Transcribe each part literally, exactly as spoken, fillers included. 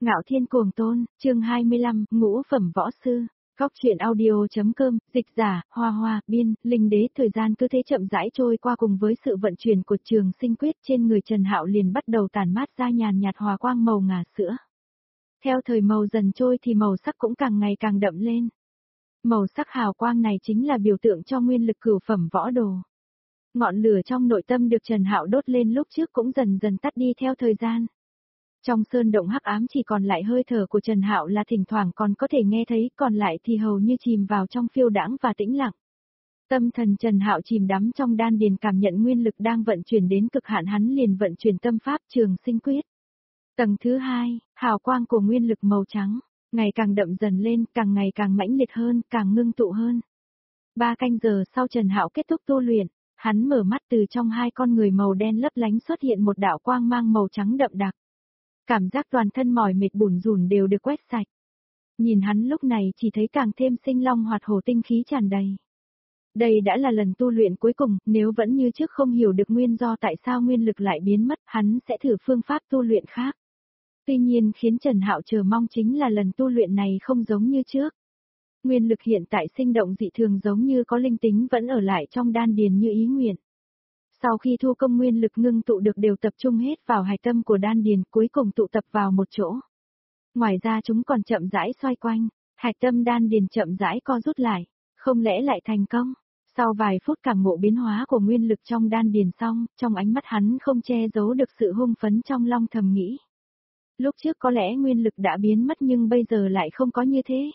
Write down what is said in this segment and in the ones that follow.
Ngạo Thiên Cuồng Tôn, chương hai mươi lăm, Ngũ Phẩm Võ Sư, Góc truyện audio.com, dịch giả, Hoa Hoa, biên, Linh Đế. Thời gian cứ thế chậm rãi trôi qua, cùng với sự vận chuyển của Trường Sinh Quyết, trên người Trần Hạo liền bắt đầu tản mát ra nhàn nhạt hòa quang màu ngà sữa. Theo thời màu dần trôi thì màu sắc cũng càng ngày càng đậm lên. Màu sắc hào quang này chính là biểu tượng cho nguyên lực cửu phẩm võ đồ. Ngọn lửa trong nội tâm được Trần Hạo đốt lên lúc trước cũng dần dần tắt đi theo thời gian. Trong sơn động hắc ám chỉ còn lại hơi thở của Trần Hạo là thỉnh thoảng còn có thể nghe thấy, còn lại thì hầu như chìm vào trong phiêu đãng và tĩnh lặng. Tâm thần Trần Hạo chìm đắm trong đan điền, cảm nhận nguyên lực đang vận chuyển đến cực hạn, hắn liền vận chuyển tâm pháp Trường Sinh Quyết. Tầng thứ hai, hào quang của nguyên lực màu trắng, ngày càng đậm dần lên, càng ngày càng mãnh liệt hơn, càng ngưng tụ hơn. Ba canh giờ sau Trần Hạo kết thúc tu luyện, hắn mở mắt, từ trong hai con người màu đen lấp lánh xuất hiện một đạo quang mang màu trắng đậm đặc. Cảm giác toàn thân mỏi mệt bủn rủn đều được quét sạch. Nhìn hắn lúc này chỉ thấy càng thêm sinh long hoạt hổ, tinh khí tràn đầy. Đây đã là lần tu luyện cuối cùng, nếu vẫn như trước không hiểu được nguyên do tại sao nguyên lực lại biến mất, hắn sẽ thử phương pháp tu luyện khác. Tuy nhiên khiến Trần Hạo chờ mong chính là lần tu luyện này không giống như trước. Nguyên lực hiện tại sinh động dị thường, giống như có linh tính vẫn ở lại trong đan điền như ý nguyện. Sau khi thu công, nguyên lực ngưng tụ được đều tập trung hết vào hạch tâm của đan điền, cuối cùng tụ tập vào một chỗ. Ngoài ra chúng còn chậm rãi xoay quanh, hạch tâm đan điền chậm rãi co rút lại, không lẽ lại thành công? Sau vài phút cảm ngộ biến hóa của nguyên lực trong đan điền xong, trong ánh mắt hắn không che giấu được sự hưng phấn, trong lòng thầm nghĩ. Lúc trước có lẽ nguyên lực đã biến mất nhưng bây giờ lại không có như thế.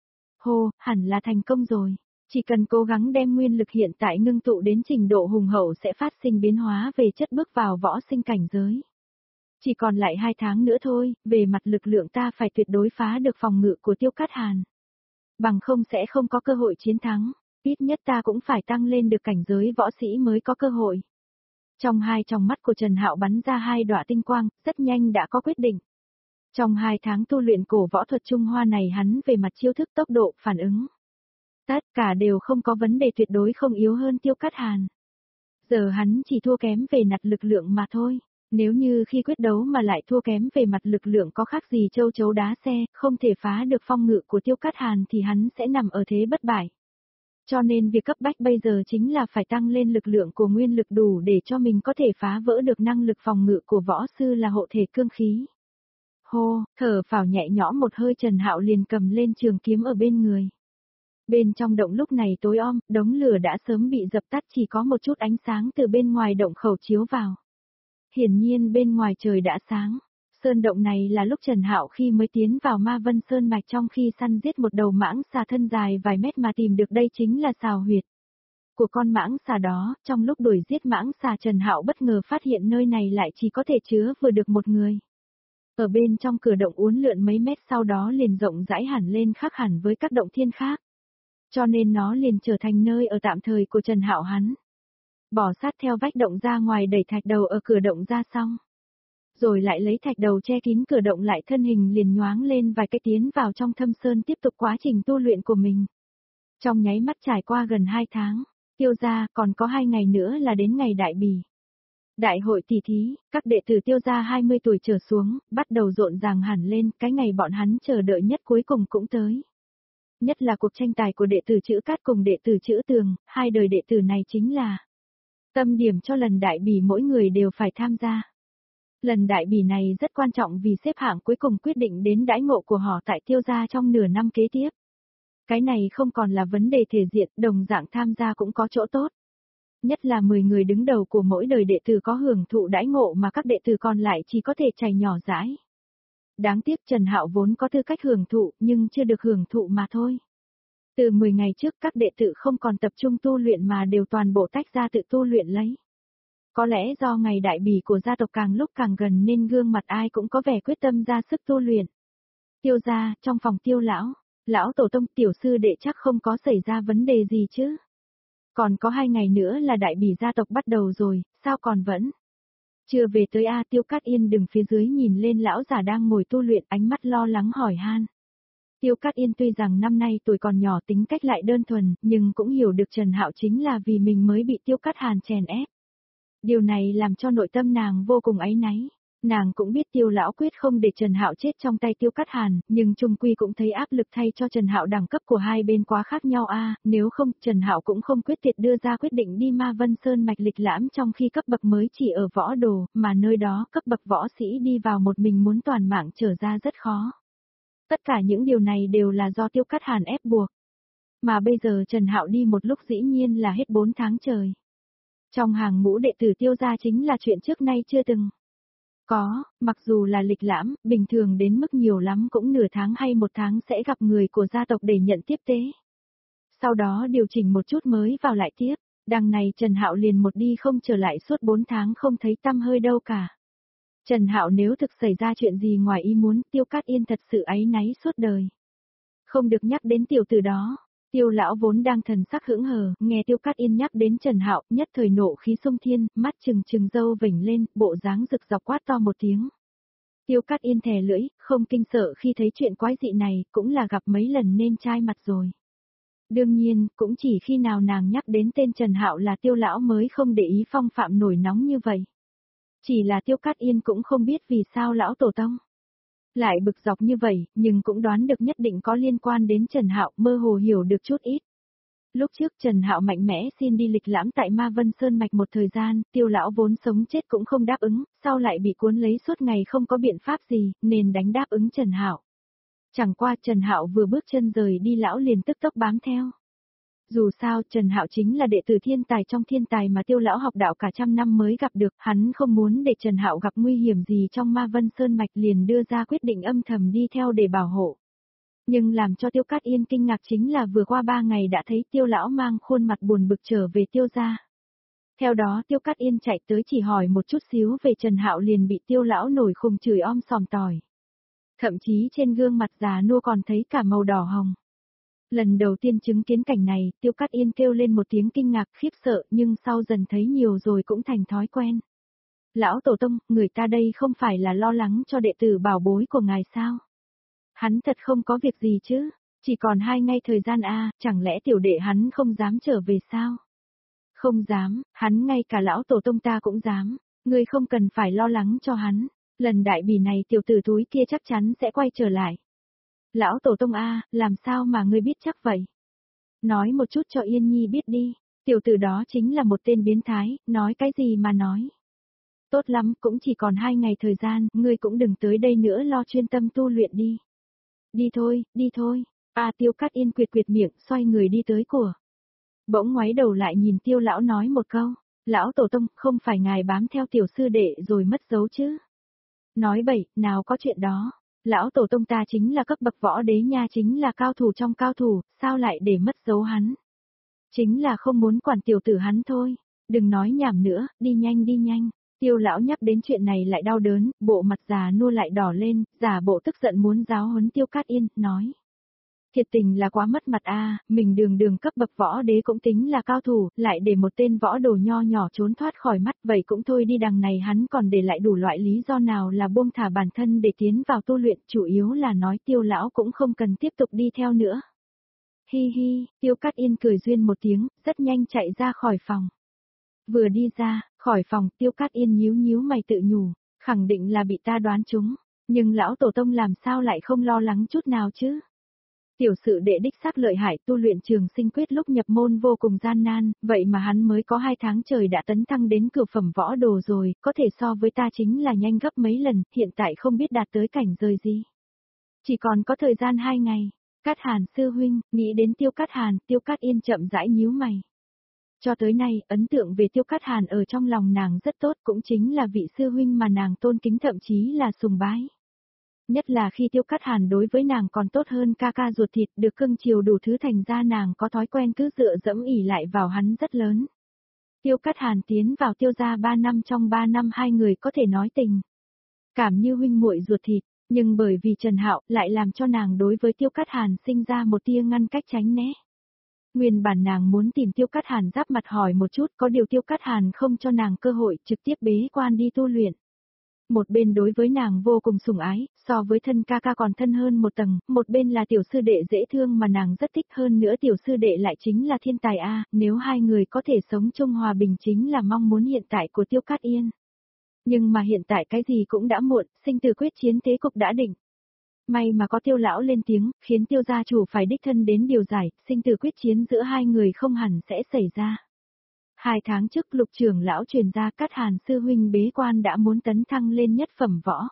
Hô, hẳn là thành công rồi. Chỉ cần cố gắng đem nguyên lực hiện tại ngưng tụ đến trình độ hùng hậu sẽ phát sinh biến hóa về chất, bước vào võ sinh cảnh giới. Chỉ còn lại hai tháng nữa thôi, về mặt lực lượng ta phải tuyệt đối phá được phòng ngự của Tiêu Cát Hàn. Bằng không sẽ không có cơ hội chiến thắng, ít nhất ta cũng phải tăng lên được cảnh giới võ sĩ mới có cơ hội. Trong hai tròng mắt của Trần Hạo bắn ra hai đọa tinh quang, rất nhanh đã có quyết định. Trong hai tháng tu luyện cổ võ thuật Trung Hoa này, hắn về mặt chiêu thức, tốc độ, phản ứng, tất cả đều không có vấn đề, tuyệt đối không yếu hơn Tiêu Cát Hàn. Giờ hắn chỉ thua kém về mặt lực lượng mà thôi. Nếu như khi quyết đấu mà lại thua kém về mặt lực lượng, có khác gì châu chấu đá xe, không thể phá được phong ngự của Tiêu Cát Hàn thì hắn sẽ nằm ở thế bất bại. Cho nên việc cấp bách bây giờ chính là phải tăng lên lực lượng của nguyên lực đủ để cho mình có thể phá vỡ được năng lực phòng ngự của võ sư là hộ thể cương khí. Hô, thở phào nhẹ nhõm một hơi, Trần Hạo liền cầm lên trường kiếm ở bên người. Bên trong động lúc này tối om, đống lửa đã sớm bị dập tắt, chỉ có một chút ánh sáng từ bên ngoài động khẩu chiếu vào. Hiển nhiên bên ngoài trời đã sáng. Sơn động này là lúc Trần Hạo khi mới tiến vào Ma Vân Sơn mạch, trong khi săn giết một đầu mãng xà thân dài vài mét mà tìm được, đây chính là sào huyệt của con mãng xà đó. Trong lúc đuổi giết mãng xà, Trần Hạo bất ngờ phát hiện nơi này lại chỉ có thể chứa vừa được một người. Ở bên trong cửa động uốn lượn mấy mét, sau đó liền rộng rãi hẳn lên, khác hẳn với các động thiên khác. Cho nên nó liền trở thành nơi ở tạm thời của Trần Hạo hắn. Bỏ sát theo vách động ra ngoài, đẩy thạch đầu ở cửa động ra xong. Rồi lại lấy thạch đầu che kín cửa động lại, thân hình liền nhoáng lên vài cái tiến vào trong thâm sơn, tiếp tục quá trình tu luyện của mình. Trong nháy mắt trải qua gần hai tháng, Tiêu gia còn có hai ngày nữa là đến ngày đại bỉ. Đại hội tỷ thí, các đệ tử Tiêu gia hai mươi tuổi trở xuống, bắt đầu rộn ràng hẳn lên, cái ngày bọn hắn chờ đợi nhất cuối cùng cũng tới. Nhất là cuộc tranh tài của đệ tử Chữ Cát cùng đệ tử Chữ Tường, hai đời đệ tử này chính là tâm điểm cho lần đại bỉ, mỗi người đều phải tham gia. Lần đại bỉ này rất quan trọng vì xếp hạng cuối cùng quyết định đến đãi ngộ của họ tại Tiêu gia trong nửa năm kế tiếp. Cái này không còn là vấn đề thể diện, đồng dạng tham gia cũng có chỗ tốt. Nhất là mười người đứng đầu của mỗi đời đệ tử có hưởng thụ đãi ngộ mà các đệ tử còn lại chỉ có thể chảy nhỏ dãi. Đáng tiếc Trần Hạo vốn có tư cách hưởng thụ nhưng chưa được hưởng thụ mà thôi. Từ mười ngày trước các đệ tử không còn tập trung tu luyện mà đều toàn bộ tách ra tự tu luyện lấy. Có lẽ do ngày đại bỉ của gia tộc càng lúc càng gần nên gương mặt ai cũng có vẻ quyết tâm ra sức tu luyện. Tiêu gia, trong phòng Tiêu lão, lão tổ tông, tiểu sư đệ chắc không có xảy ra vấn đề gì chứ? Còn có hai ngày nữa là đại bỉ gia tộc bắt đầu rồi, sao còn vẫn chưa về tới a? Tiêu Cát Yên đứng phía dưới nhìn lên lão già đang ngồi tu luyện, ánh mắt lo lắng hỏi han. Tiêu Cát Yên tuy rằng năm nay tuổi còn nhỏ, tính cách lại đơn thuần, nhưng cũng hiểu được Trần Hạo chính là vì mình mới bị Tiêu Cát Hàn chèn ép. Điều này làm cho nội tâm nàng vô cùng áy náy. Nàng cũng biết Tiêu lão quyết không để Trần Hạo chết trong tay Tiêu Cát Hàn, nhưng chung quy cũng thấy áp lực thay cho Trần Hạo, đẳng cấp của hai bên quá khác nhau a, nếu không Trần Hạo cũng không quyết tuyệt đưa ra quyết định đi Ma Vân Sơn mạch lịch lãm, trong khi cấp bậc mới chỉ ở võ đồ, mà nơi đó cấp bậc võ sĩ đi vào một mình muốn toàn mạng trở ra rất khó. Tất cả những điều này đều là do Tiêu Cát Hàn ép buộc. Mà bây giờ Trần Hạo đi một lúc dĩ nhiên là hết bốn tháng trời. Trong hàng ngũ đệ tử Tiêu gia chính là chuyện trước nay chưa từng có, mặc dù là lịch lãm, bình thường đến mức nhiều lắm cũng nửa tháng hay một tháng sẽ gặp người của gia tộc để nhận tiếp tế. Sau đó điều chỉnh một chút mới vào lại tiếp, đằng này Trần Hạo liền một đi không trở lại suốt bốn tháng không thấy tăm hơi đâu cả. Trần Hạo nếu thực xảy ra chuyện gì ngoài ý muốn, Tiêu Cát Yên thật sự áy náy suốt đời. Không được nhắc đến tiểu tử đó. Tiêu lão vốn đang thần sắc hững hờ, nghe Tiêu Cát Yên nhắc đến Trần Hạo, nhất thời nộ khí xung thiên, mắt trừng trừng râu vểnh lên, bộ dáng rực dọc quát to một tiếng. Tiêu Cát Yên thè lưỡi, không kinh sợ khi thấy chuyện quái dị này, cũng là gặp mấy lần nên chai mặt rồi. Đương nhiên, cũng chỉ khi nào nàng nhắc đến tên Trần Hạo là Tiêu lão mới không để ý phong phạm nổi nóng như vậy. Chỉ là Tiêu Cát Yên cũng không biết vì sao lão tổ tông lại bực dọc như vậy, nhưng cũng đoán được nhất định có liên quan đến Trần Hạo, mơ hồ hiểu được chút ít. Lúc trước Trần Hạo mạnh mẽ xin đi lịch lãm tại Ma Vân Sơn mạch một thời gian, Tiêu lão vốn sống chết cũng không đáp ứng, sau lại bị cuốn lấy suốt ngày không có biện pháp gì, nên đánh đáp ứng Trần Hạo. Chẳng qua Trần Hạo vừa bước chân rời đi lão liền tức tốc bám theo. Dù sao Trần Hạo chính là đệ tử thiên tài trong thiên tài mà Tiêu lão học đạo cả trăm năm mới gặp được, hắn không muốn để Trần Hạo gặp nguy hiểm gì trong Ma Vân Sơn mạch, liền đưa ra quyết định âm thầm đi theo để bảo hộ. Nhưng làm cho Tiêu Cát Yên kinh ngạc chính là vừa qua ba ngày đã thấy Tiêu lão mang khuôn mặt buồn bực trở về Tiêu gia. Theo đó Tiêu Cát Yên chạy tới chỉ hỏi một chút xíu về Trần Hạo liền bị Tiêu lão nổi khùng chửi om sòm tỏi. Thậm chí trên gương mặt già nua còn thấy cả màu đỏ hồng. Lần đầu tiên chứng kiến cảnh này, Tiêu Cát Yên kêu lên một tiếng kinh ngạc khiếp sợ, nhưng sau dần thấy nhiều rồi cũng thành thói quen. Lão tổ tông, người ta đây không phải là lo lắng cho đệ tử bảo bối của ngài sao? Hắn thật không có việc gì chứ, chỉ còn hai ngày thời gian a, chẳng lẽ tiểu đệ hắn không dám trở về sao? Không dám, hắn ngay cả lão tổ tông ta cũng dám, ngươi không cần phải lo lắng cho hắn, lần đại bỉ này tiểu tử túi kia chắc chắn sẽ quay trở lại. Lão tổ tông a, làm sao mà ngươi biết chắc vậy? Nói một chút cho Yên Nhi biết đi, tiểu tử đó chính là một tên biến thái, nói cái gì mà nói. Tốt lắm, cũng chỉ còn hai ngày thời gian, ngươi cũng đừng tới đây nữa, lo chuyên tâm tu luyện đi. Đi thôi, đi thôi. A Tiêu Cát Yên quyệt quyệt miệng, xoay người đi tới của. Bỗng ngoái đầu lại nhìn Tiêu lão nói một câu, lão tổ tông, không phải ngài bám theo tiểu sư đệ rồi mất dấu chứ? Nói bậy, nào có chuyện đó. Lão tổ tông ta chính là cấp bậc võ đế nha, chính là cao thủ trong cao thủ, sao lại để mất dấu hắn? Chính là không muốn quản tiểu tử hắn thôi. Đừng nói nhảm nữa, đi nhanh đi nhanh. Tiêu lão nhắc đến chuyện này lại đau đớn, bộ mặt già nua lại đỏ lên, giả bộ tức giận muốn giáo huấn Tiêu Cát Yên, nói. Thiệt tình là quá mất mặt a, mình đường đường cấp bậc võ đế cũng tính là cao thủ, lại để một tên võ đồ nho nhỏ trốn thoát khỏi mắt, vậy cũng thôi đi, đằng này hắn còn để lại đủ loại lý do nào là buông thả bản thân để tiến vào tu luyện, chủ yếu là nói Tiêu lão cũng không cần tiếp tục đi theo nữa. Hi hi, Tiêu Cát Yên cười duyên một tiếng, rất nhanh chạy ra khỏi phòng. Vừa đi ra, khỏi phòng, Tiêu Cát Yên nhíu nhíu mày tự nhủ, khẳng định là bị ta đoán trúng, nhưng lão tổ tông làm sao lại không lo lắng chút nào chứ? Tiểu sự đệ đích xác lợi hại, tu luyện trường sinh quyết lúc nhập môn vô cùng gian nan, vậy mà hắn mới có hai tháng trời đã tấn thăng đến cửu phẩm võ đồ rồi, có thể so với ta chính là nhanh gấp mấy lần, hiện tại không biết đạt tới cảnh giới gì. Chỉ còn có thời gian hai ngày, Cát Hàn sư huynh, nghĩ đến Tiêu Cát Hàn, Tiêu Cát Yên chậm rãi nhíu mày. Cho tới nay, ấn tượng về Tiêu Cát Hàn ở trong lòng nàng rất tốt, cũng chính là vị sư huynh mà nàng tôn kính, thậm chí là sùng bái. Nhất là khi Tiêu Cát Hàn đối với nàng còn tốt hơn ca ca ruột thịt, được cưng chiều đủ thứ, thành ra nàng có thói quen cứ dựa dẫm ỉ lại vào hắn rất lớn. Tiêu Cát Hàn tiến vào Tiêu gia ba năm, trong ba năm hai người có thể nói tình cảm như huynh muội ruột thịt, nhưng bởi vì Trần Hạo lại làm cho nàng đối với Tiêu Cát Hàn sinh ra một tia ngăn cách tránh né. Nguyên bản nàng muốn tìm Tiêu Cát Hàn giáp mặt hỏi một chút, có điều Tiêu Cát Hàn không cho nàng cơ hội, trực tiếp bế quan đi tu luyện. Một bên đối với nàng vô cùng sủng ái, so với thân ca ca còn thân hơn một tầng, một bên là tiểu sư đệ dễ thương mà nàng rất thích, hơn nữa tiểu sư đệ lại chính là thiên tài a, nếu hai người có thể sống chung hòa bình chính là mong muốn hiện tại của Tiêu Cát Yên. Nhưng mà hiện tại cái gì cũng đã muộn, sinh tử quyết chiến thế cục đã định. May mà có Tiêu lão lên tiếng, khiến Tiêu gia chủ phải đích thân đến điều giải, sinh tử quyết chiến giữa hai người không hẳn sẽ xảy ra. Hai tháng trước Lục trưởng lão truyền ra Cát Hàn sư huynh bế quan đã muốn tấn thăng lên nhất phẩm võ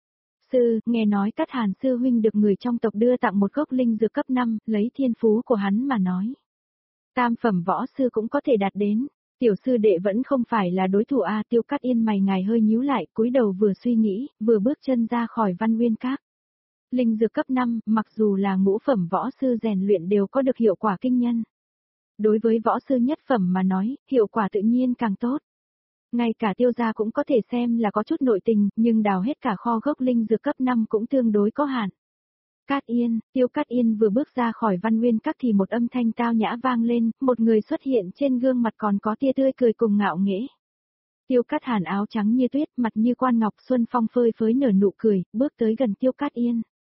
sư, nghe nói Cát Hàn sư huynh được người trong tộc đưa tặng một gốc linh dược cấp năm, lấy thiên phú của hắn mà nói. Tam phẩm võ sư cũng có thể đạt đến, tiểu sư đệ vẫn không phải là đối thủ a. Tiêu Cát Yên mày ngài hơi nhíu lại, cúi đầu vừa suy nghĩ, vừa bước chân ra khỏi Văn Nguyên Các. Linh dược cấp năm, mặc dù là ngũ phẩm võ sư rèn luyện đều có được hiệu quả kinh nhân. Đối với võ sư nhất phẩm mà nói, hiệu quả tự nhiên càng tốt. Ngay cả Tiêu gia cũng có thể xem là có chút nội tình, nhưng đào hết cả kho gốc linh dược cấp năm cũng tương đối có hạn. Cát Yên, Tiêu Cát Yên vừa bước ra khỏi Văn Nguyên Các thì một âm thanh tao nhã vang lên, một người xuất hiện trên gương mặt còn có tia tươi cười cùng ngạo nghễ. Tiêu Cát Hàn áo trắng như tuyết, mặt như quan ngọc xuân phong phơi phới nở nụ cười, bước tới gần Tiêu Cát Yên.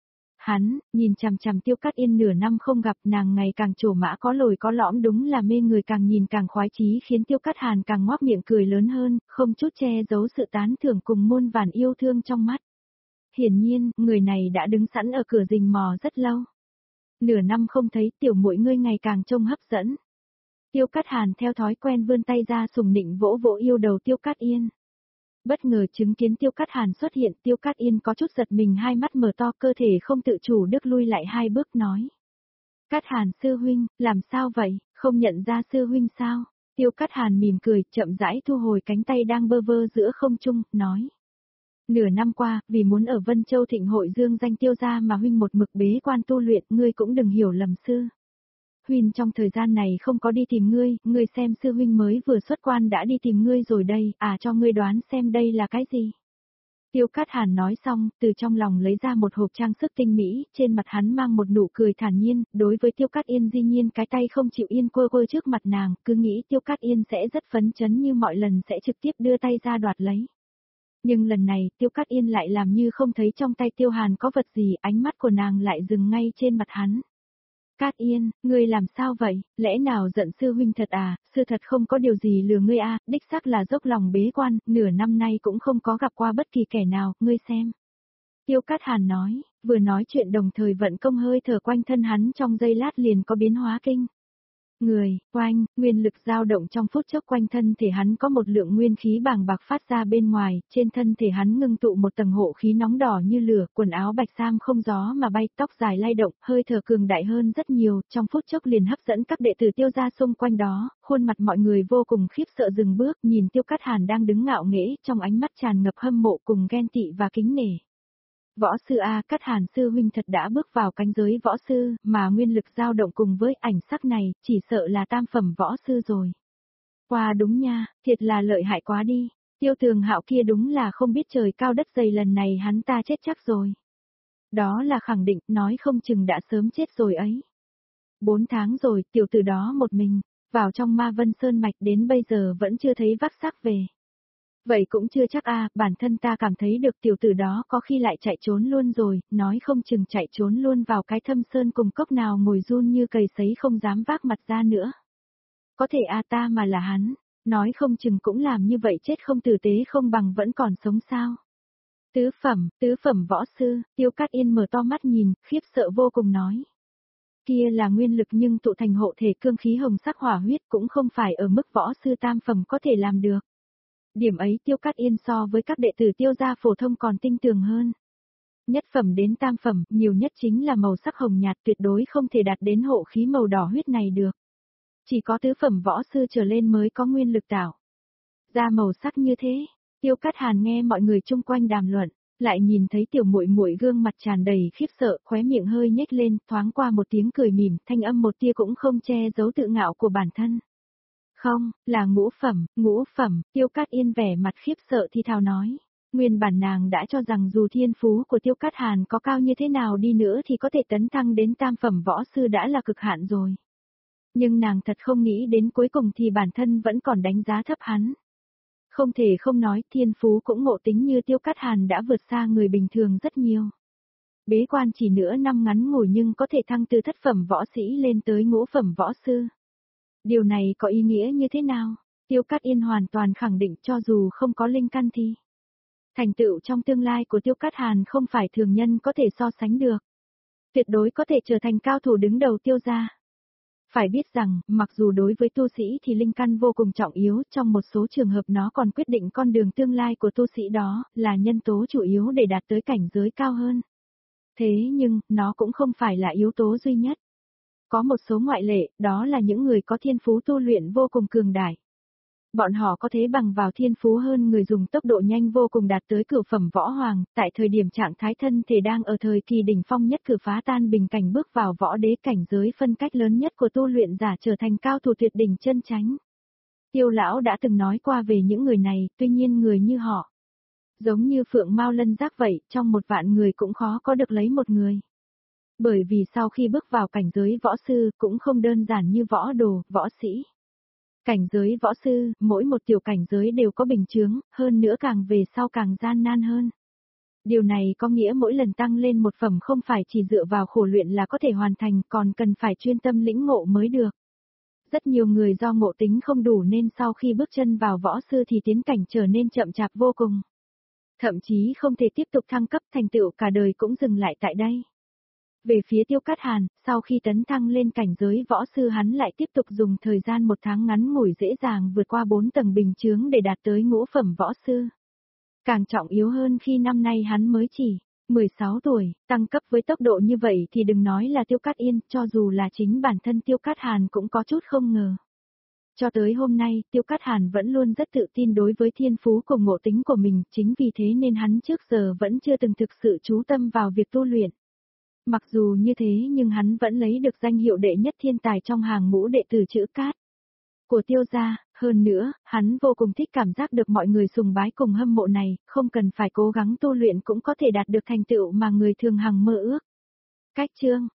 Hắn, nhìn chằm chằm Tiêu Cát Yên nửa năm không gặp, nàng ngày càng trổ mã có lồi có lõm, đúng là mê người, càng nhìn càng khoái chí, khiến Tiêu Cát Hàn càng ngoác miệng cười lớn hơn, không chút che giấu sự tán thưởng cùng muôn vàn yêu thương trong mắt. Hiển nhiên, người này đã đứng sẵn ở cửa rình mò rất lâu. Nửa năm không thấy, tiểu muội ngươi ngày càng trông hấp dẫn. Tiêu Cát Hàn theo thói quen vươn tay ra sùng nịnh vỗ vỗ yêu đầu Tiêu Cát Yên. Bất ngờ chứng kiến Tiêu Cát Hàn xuất hiện, Tiêu Cát Yên có chút giật mình, hai mắt mở to, cơ thể không tự chủ được lui lại hai bước nói. Cát Hàn sư huynh, làm sao vậy, không nhận ra sư huynh sao? Tiêu Cát Hàn mỉm cười, chậm rãi thu hồi cánh tay đang bơ vơ giữa không trung, nói. Nửa năm qua, vì muốn ở Vân Châu Thịnh hội dương danh Tiêu gia mà huynh một mực bế quan tu luyện, ngươi cũng đừng hiểu lầm sư. Huynh trong thời gian này không có đi tìm ngươi, ngươi xem sư huynh mới vừa xuất quan đã đi tìm ngươi rồi đây, à cho ngươi đoán xem đây là cái gì. Tiêu Cát Hàn nói xong, từ trong lòng lấy ra một hộp trang sức tinh mỹ, trên mặt hắn mang một nụ cười thản nhiên, đối với Tiêu Cát Yên dĩ nhiên cái tay không chịu yên quơ quơ trước mặt nàng, cứ nghĩ Tiêu Cát Yên sẽ rất phấn chấn như mọi lần sẽ trực tiếp đưa tay ra đoạt lấy. Nhưng lần này, Tiêu Cát Yên lại làm như không thấy trong tay Tiêu Hàn có vật gì, ánh mắt của nàng lại dừng ngay trên mặt hắn. Cát Yên, ngươi làm sao vậy, lẽ nào giận sư huynh thật à, sư thật không có điều gì lừa ngươi à, đích xác là dốc lòng bế quan, nửa năm nay cũng không có gặp qua bất kỳ kẻ nào, ngươi xem. Tiêu Cát Hàn nói, vừa nói chuyện đồng thời vận công hơi thở quanh thân hắn trong giây lát liền có biến hóa kinh. Người, oanh, nguyên lực dao động trong phút chốc, quanh thân thể hắn có một lượng nguyên khí bàng bạc phát ra bên ngoài, trên thân thể hắn ngưng tụ một tầng hộ khí nóng đỏ như lửa, quần áo bạch sam không gió mà bay, tóc dài lay động, hơi thở cường đại hơn rất nhiều, trong phút chốc liền hấp dẫn các đệ tử Tiêu gia xung quanh đó, khuôn mặt mọi người vô cùng khiếp sợ dừng bước, nhìn Tiêu Cát Hàn đang đứng ngạo nghễ, trong ánh mắt tràn ngập hâm mộ cùng ghen tị và kính nể. Võ sư A, Cát Hàn sư huynh thật đã bước vào cánh giới võ sư, mà nguyên lực dao động cùng với ảnh sắc này, chỉ sợ là tam phẩm võ sư rồi. Qua đúng nha, thiệt là lợi hại quá đi, Tiêu Tường Hạo kia đúng là không biết trời cao đất dày, lần này hắn ta chết chắc rồi. Đó là khẳng định, nói không chừng đã sớm chết rồi ấy. Bốn tháng rồi, tiểu tử đó một mình, vào trong Ma Vân Sơn Mạch đến bây giờ vẫn chưa thấy vác xác về. Vậy cũng chưa chắc a, bản thân ta cảm thấy được tiểu tử đó có khi lại chạy trốn luôn rồi, nói không chừng chạy trốn luôn vào cái thâm sơn cùng cốc nào ngồi run như cầy sấy không dám vác mặt ra nữa. Có thể a, ta mà là hắn, nói không chừng cũng làm như vậy, chết không tử tế không bằng vẫn còn sống sao. Tứ phẩm, tứ phẩm võ sư, Tiêu Cát Yên mở to mắt nhìn, khiếp sợ vô cùng nói. Kia là nguyên lực nhưng tụ thành hộ thể cương khí hồng sắc hỏa huyết, cũng không phải ở mức võ sư tam phẩm có thể làm được. Điểm ấy Tiêu Cát Yên so với các đệ tử Tiêu gia phổ thông còn tinh tường hơn. Nhất phẩm đến tam phẩm, nhiều nhất chính là màu sắc hồng nhạt, tuyệt đối không thể đạt đến hộ khí màu đỏ huyết này được. Chỉ có tứ phẩm võ sư trở lên mới có nguyên lực tạo ra màu sắc như thế. Tiêu Cát Hàn nghe mọi người chung quanh đàm luận, lại nhìn thấy tiểu muội muội gương mặt tràn đầy khiếp sợ, khóe miệng hơi nhếch lên, thoáng qua một tiếng cười mỉm, thanh âm một tia cũng không che giấu tự ngạo của bản thân. Không, là ngũ phẩm, ngũ phẩm, Tiêu Cát Yên vẻ mặt khiếp sợ thì thào nói. Nguyên bản nàng đã cho rằng dù thiên phú của Tiêu Cát Hàn có cao như thế nào đi nữa thì có thể tấn thăng đến tam phẩm võ sư đã là cực hạn rồi. Nhưng nàng thật không nghĩ đến cuối cùng thì bản thân vẫn còn đánh giá thấp hắn. Không thể không nói, thiên phú cũng ngộ tính như Tiêu Cát Hàn đã vượt xa người bình thường rất nhiều. Bế quan chỉ nửa năm ngắn ngủi nhưng có thể thăng từ thất phẩm võ sĩ lên tới ngũ phẩm võ sư. Điều này có ý nghĩa như thế nào? Tiêu Cát Yên hoàn toàn khẳng định cho dù không có linh căn thì Thành tựu trong tương lai của Tiêu Cát Hàn không phải thường nhân có thể so sánh được. Tuyệt đối có thể trở thành cao thủ đứng đầu Tiêu gia. Phải biết rằng, mặc dù đối với tu sĩ thì linh căn vô cùng trọng yếu, trong một số trường hợp nó còn quyết định con đường tương lai của tu sĩ đó, là nhân tố chủ yếu để đạt tới cảnh giới cao hơn. Thế nhưng, nó cũng không phải là yếu tố duy nhất. Có một số ngoại lệ, đó là những người có thiên phú tu luyện vô cùng cường đại. Bọn họ có thể bằng vào thiên phú hơn người dùng tốc độ nhanh vô cùng đạt tới cửu phẩm võ hoàng, tại thời điểm trạng thái thân thể đang ở thời kỳ đỉnh phong nhất cử phá tan bình cảnh bước vào võ đế cảnh giới phân cách lớn nhất của tu luyện giả trở thành cao thủ tuyệt đỉnh chân chánh. Tiêu lão đã từng nói qua về những người này, tuy nhiên người như họ, giống như phượng mao lân giác vậy, trong một vạn người cũng khó có được lấy một người. Bởi vì sau khi bước vào cảnh giới võ sư cũng không đơn giản như võ đồ, võ sĩ. Cảnh giới võ sư, mỗi một tiểu cảnh giới đều có bình chướng, hơn nữa càng về sau càng gian nan hơn. Điều này có nghĩa mỗi lần tăng lên một phẩm không phải chỉ dựa vào khổ luyện là có thể hoàn thành, còn cần phải chuyên tâm lĩnh ngộ mới được. Rất nhiều người do ngộ tính không đủ nên sau khi bước chân vào võ sư thì tiến cảnh trở nên chậm chạp vô cùng. Thậm chí không thể tiếp tục thăng cấp, thành tựu cả đời cũng dừng lại tại đây. Về phía Tiêu Cát Hàn, sau khi tấn thăng lên cảnh giới võ sư hắn lại tiếp tục dùng thời gian một tháng ngắn ngủi dễ dàng vượt qua bốn tầng bình chướng để đạt tới ngũ phẩm võ sư. Càng trọng yếu hơn khi năm nay hắn mới chỉ mười sáu tuổi, tăng cấp với tốc độ như vậy thì đừng nói là Tiêu Cát Yên, cho dù là chính bản thân Tiêu Cát Hàn cũng có chút không ngờ. Cho tới hôm nay, Tiêu Cát Hàn vẫn luôn rất tự tin đối với thiên phú cùng ngộ tính của mình, chính vì thế nên hắn trước giờ vẫn chưa từng thực sự chú tâm vào việc tu luyện. Mặc dù như thế nhưng hắn vẫn lấy được danh hiệu đệ nhất thiên tài trong hàng ngũ đệ tử chữ Cát của Tiêu gia, hơn nữa, hắn vô cùng thích cảm giác được mọi người sùng bái cùng hâm mộ này, không cần phải cố gắng tu luyện cũng có thể đạt được thành tựu mà người thường hằng mơ ước. Cách chương